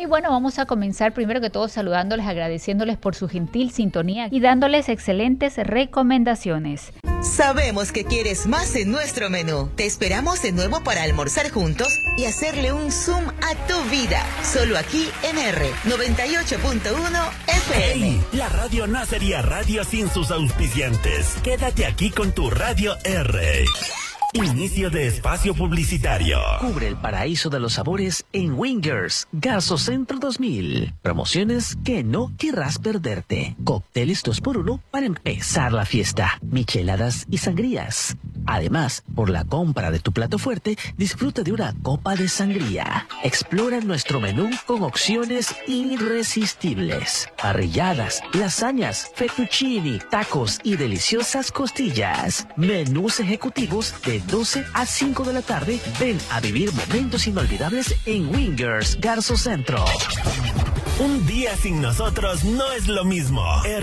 bueno, vamos a comenzar primero que todo saludándoles, agradeciéndoles por su gentil sintonía y dándoles excelentes recomendaciones. Sabemos que quieres más en nuestro menú. Te esperamos de nuevo para almorzar juntos y hacerle un zoom a tu vida. Solo aquí en R98.1 FM. Hey, la radio no sería radio sin sus auspiciantes. Quédate aquí con tu Radio R. Inicio de espacio publicitario. Cubre el paraíso de los sabores en Wingers, Gaso Centro 2000. Promociones que no querrás perderte. Cócteles 2x1 para empezar la fiesta. Micheladas y sangrías. Además, por la compra de tu plato fuerte, disfruta de una copa de sangría. Explora nuestro menú con opciones irresistibles. Parrilladas, lasañas, fettuccini, tacos y deliciosas costillas. Menús ejecutivos de 12 a 5 de la tarde. Ven a vivir momentos inolvidables en Wingers, Garzo Centro. Un día sin nosotros no es lo mismo.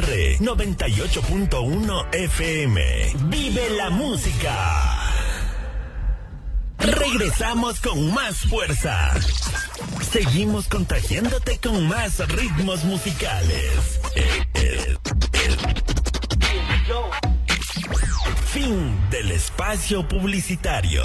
R98.1 FM. Vive la música. Regresamos con más fuerza. Seguimos contagiándote con más ritmos musicales. Fin del espacio publicitario.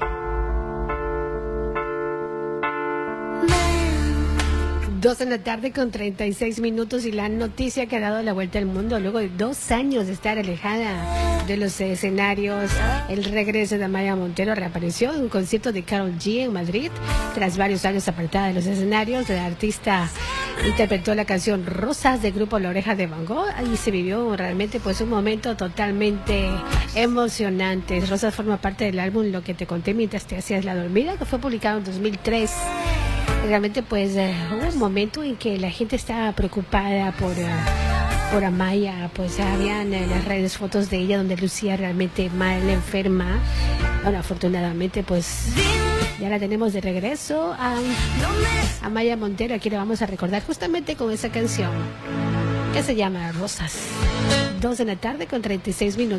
2:36 y la noticia que ha dado la vuelta al mundo luego de 2 años de estar alejada de los escenarios. El regreso de Amaya Montero reapareció en un concierto de Karol G en Madrid. Tras varios años apartada de los escenarios, la artista interpretó la canción Rosas del grupo La Oreja de Van Gogh y se vivió realmente pues un momento totalmente emocionante. Rosas forma parte del álbum Lo que te conté mientras te hacías la dormida, que fue publicado en 2003. Realmente pues hubo un momento en que la gente estaba preocupada por Amaya, pues habían en las redes fotos de ella donde lucía realmente mal, enferma. Bueno, afortunadamente pues ya la tenemos de regreso a Amaya Montero. Aquí la vamos a recordar justamente con esa canción que se llama Rosas. 2:36 p.m.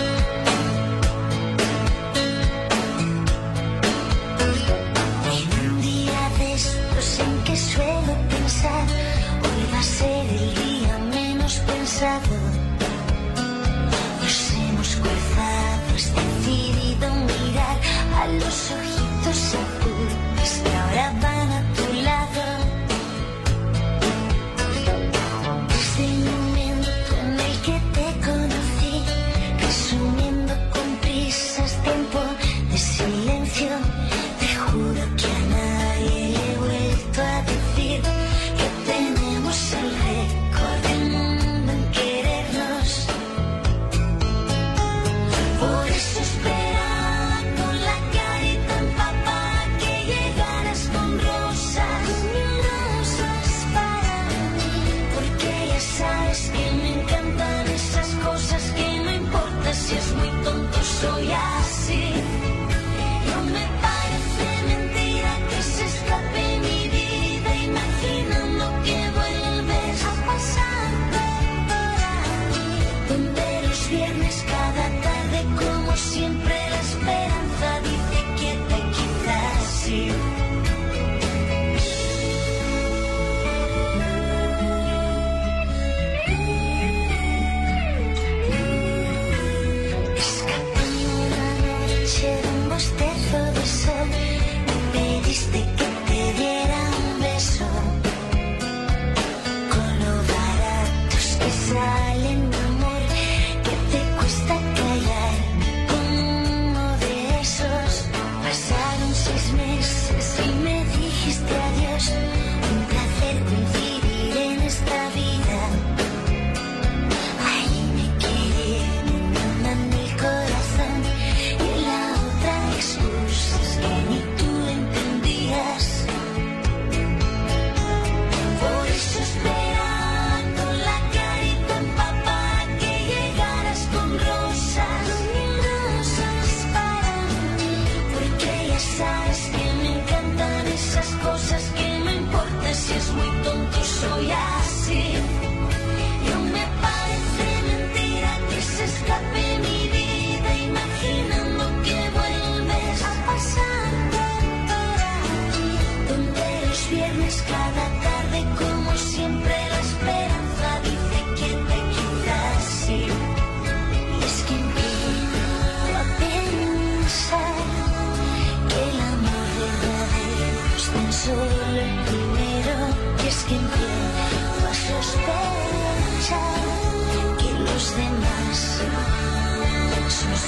En que suelo pensar, hoy va a ser el día menos pensado. Nos hemos cruzado, has decidido mirar a los ojitos azules que ahora van a tu lado. Desde el momento en el que te conocí, resumí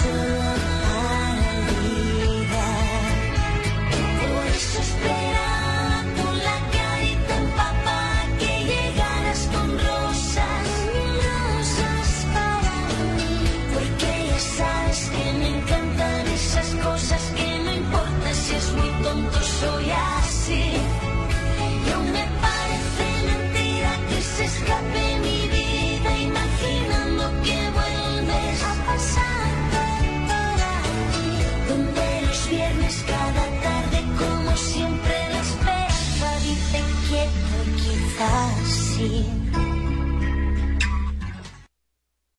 para olvidar. Por eso esperaba con la carita empapada que llegaras con rosas para mí. Porque ya sabes que me encantan esas cosas que no importa si es muy tonto, soy así. Y aún me parece mentira que se escape mi vida imaginando que vuelves a pasar por aquí. Donde los viernes cada tarde como siempre la esperanza dice quieto y quizás sí.